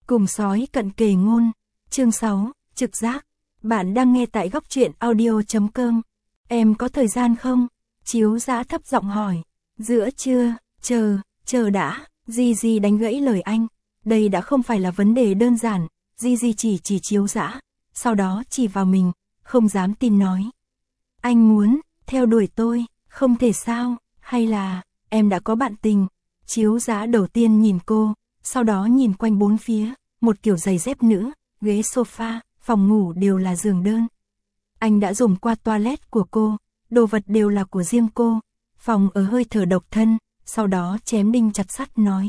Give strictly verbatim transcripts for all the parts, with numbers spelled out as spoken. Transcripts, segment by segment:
Cùng sói cận kề ngôn, chương sáu, trực giác. Bạn đang nghe tại góc truyện audio chấm com. Em có thời gian không? Chiếu Dã thấp giọng hỏi. Giữa trưa, chờ, chờ đã, Gigi đánh gãy lời anh. Đây đã không phải là vấn đề đơn giản, Gigi chỉ chỉ Chiếu Dã, sau đó chỉ vào mình, không dám tin nói. Anh muốn, theo đuổi tôi, không thể sao, hay là, em đã có bạn tình. Chiếu Dã đầu tiên nhìn cô, sau đó nhìn quanh bốn phía, một kiểu giày dép nữ, ghế sofa, phòng ngủ đều là giường đơn. Anh đã dùng qua toilet của cô, đồ vật đều là của riêng cô, phòng ở hơi thở độc thân, sau đó chém đinh chặt sắt nói.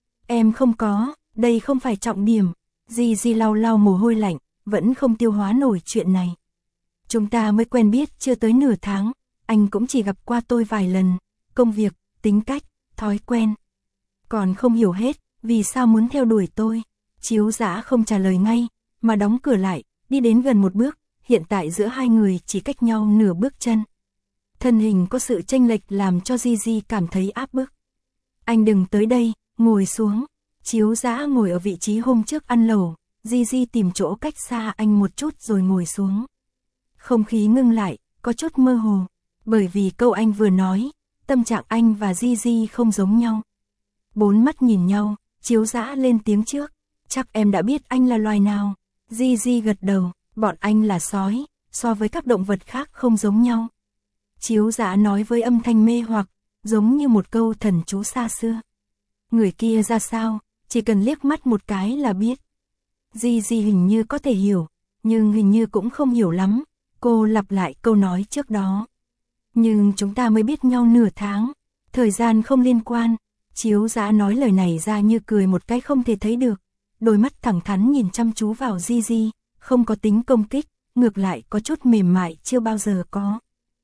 Em không có, đây không phải trọng điểm. Gigi lau lau mồ hôi lạnh, vẫn không tiêu hóa nổi chuyện này. Chúng ta mới quen biết chưa tới nửa tháng, anh cũng chỉ gặp qua tôi vài lần, công việc, tính cách, thói quen. Còn không hiểu hết, vì sao muốn theo đuổi tôi. Chiếu Dã không trả lời ngay, mà đóng cửa lại, đi đến gần một bước, hiện tại giữa hai người chỉ cách nhau nửa bước chân. Thân hình có sự chênh lệch làm cho Gigi cảm thấy áp bức. Anh đừng tới đây, ngồi xuống. Chiếu Dã ngồi ở vị trí hôm trước ăn lẩu, Gigi tìm chỗ cách xa anh một chút rồi ngồi xuống. Không khí ngưng lại, có chút mơ hồ, bởi vì câu anh vừa nói, tâm trạng anh và Gigi không giống nhau. Bốn mắt nhìn nhau, Chiếu Dã lên tiếng trước. Chắc em đã biết anh là loài nào. Gigi gật đầu, bọn anh là sói, so với các động vật khác không giống nhau. Chiếu Dã nói với âm thanh mê hoặc, giống như một câu thần chú xa xưa. Người kia ra sao, chỉ cần liếc mắt một cái là biết. Gigi hình như có thể hiểu, nhưng hình như cũng không hiểu lắm. Cô lặp lại câu nói trước đó. Nhưng chúng ta mới biết nhau nửa tháng, thời gian không liên quan. Chiếu Dã nói lời này ra như cười một cái không thể thấy được. Đôi mắt thẳng thắn nhìn chăm chú vào Gigi, không có tính công kích, ngược lại có chút mềm mại chưa bao giờ có.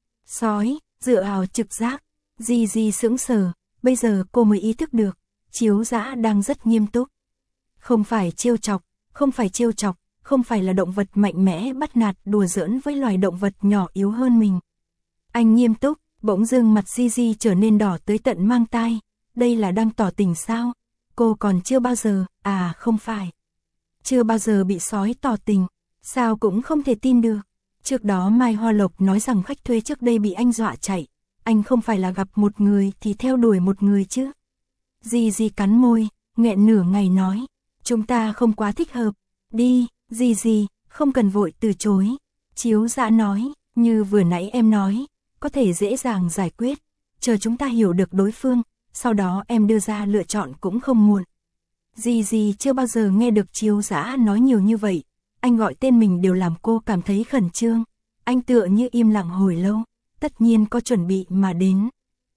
Sói, dựa vào trực giác. Gigi sững sờ, bây giờ cô mới ý thức được, Chiếu Dã đang rất nghiêm túc. Không phải trêu chọc, không phải trêu chọc, không phải là động vật mạnh mẽ bắt nạt đùa giỡn với loài động vật nhỏ yếu hơn mình. Anh nghiêm túc, bỗng dưng mặt Gigi trở nên đỏ tới tận mang tai. Đây là đang tỏ tình sao? Cô còn chưa bao giờ, à không phải. Chưa bao giờ bị sói tỏ tình, sao cũng không thể tin được. Trước đó Mai Hoa Lộc nói rằng khách thuê trước đây bị anh dọa chạy. Anh không phải là gặp một người thì theo đuổi một người chứ. Gigi cắn môi, nghẹn nửa ngày nói. Chúng ta không quá thích hợp. Đi, Gigi, không cần vội từ chối. Chiếu Dã nói, như vừa nãy em nói, có thể dễ dàng giải quyết. Chờ chúng ta hiểu được đối phương, sau đó em đưa ra lựa chọn cũng không muộn. Gigi chưa bao giờ nghe được Chiếu Dã nói nhiều như vậy. Anh gọi tên mình đều làm cô cảm thấy khẩn trương. Anh tựa như im lặng hồi lâu, tất nhiên có chuẩn bị mà đến.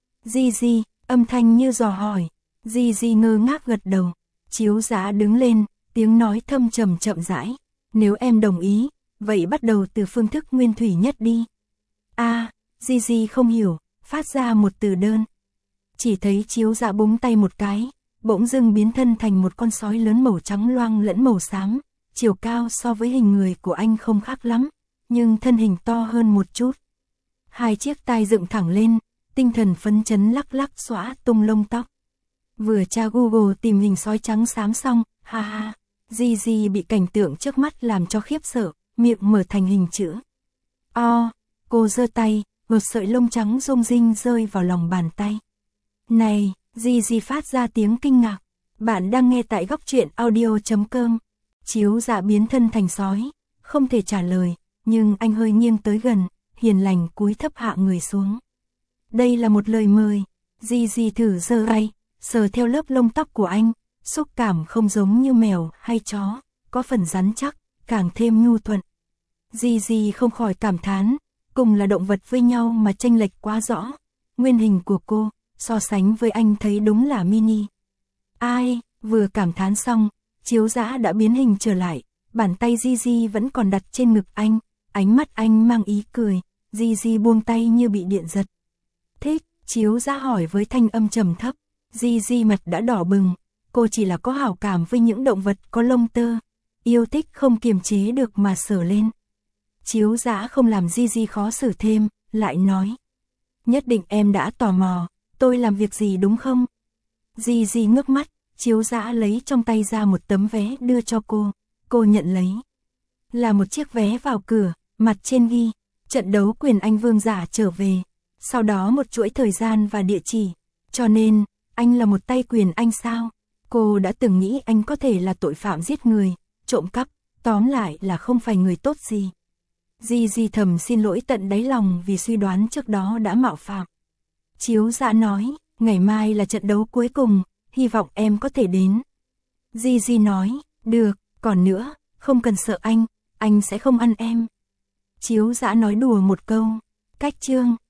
Gigi, âm thanh như dò hỏi. Gigi ngơ ngác gật đầu. Chiếu Dã đứng lên, tiếng nói thâm trầm chậm rãi. Nếu em đồng ý, vậy bắt đầu từ phương thức nguyên thủy nhất đi. A, à, Gigi không hiểu, phát ra một từ đơn. Chỉ thấy Chiếu Dã búng tay một cái, bỗng dưng biến thân thành một con sói lớn màu trắng loang lẫn màu xám, chiều cao so với hình người của anh không khác lắm, nhưng thân hình to hơn một chút. Hai chiếc tai dựng thẳng lên, tinh thần phấn chấn lắc lắc xõa tung lông tóc. Vừa tra Google tìm hình sói trắng xám xong, ha ha, Gigi bị cảnh tượng trước mắt làm cho khiếp sợ, miệng mở thành hình chữ O, cô giơ tay, một sợi lông trắng rung rinh rơi vào lòng bàn tay. Này, Gigi phát ra tiếng kinh ngạc. Bạn đang nghe tại góc truyện audio chấm com. Chiếu Dã biến thân thành sói, không thể trả lời, nhưng anh hơi nghiêng tới gần, hiền lành cúi thấp hạ người xuống. Đây là một lời mời. Gigi thử giơ tay, sờ theo lớp lông tóc của anh, xúc cảm không giống như mèo hay chó, có phần rắn chắc, càng thêm nhu thuận. Gigi không khỏi cảm thán, cùng là động vật với nhau mà chênh lệch quá rõ. Nguyên hình của cô, so sánh với anh thấy đúng là mini. Ai, vừa cảm thán xong, Chiếu Dã đã biến hình trở lại, bàn tay Gigi vẫn còn đặt trên ngực anh, ánh mắt anh mang ý cười, Gigi buông tay như bị điện giật. Thích, Chiếu Dã hỏi với thanh âm trầm thấp. Gigi mặt đã đỏ bừng, cô chỉ là có hảo cảm với những động vật có lông tơ, yêu thích không kiềm chế được mà sờ lên. Chiếu Dã không làm Gigi khó xử thêm, lại nói. Nhất định em đã tò mò, tôi làm việc gì đúng không? Gigi ngước mắt, Chiếu Dã lấy trong tay ra một tấm vé đưa cho cô, cô nhận lấy. Là một chiếc vé vào cửa, mặt trên ghi, trận đấu Quyền Anh Vương giả trở về. Sau đó một chuỗi thời gian và địa chỉ. Cho nên, anh là một tay quyền Anh sao? Cô đã từng nghĩ anh có thể là tội phạm giết người, trộm cắp, tóm lại là không phải người tốt gì. Di Di thầm xin lỗi tận đáy lòng vì suy đoán trước đó đã mạo phạm. Chiếu Dã nói, ngày mai là trận đấu cuối cùng, hy vọng em có thể đến. Di Di nói, được, còn nữa, không cần sợ anh, anh sẽ không ăn em. Chiếu Dã nói đùa một câu, cách chương.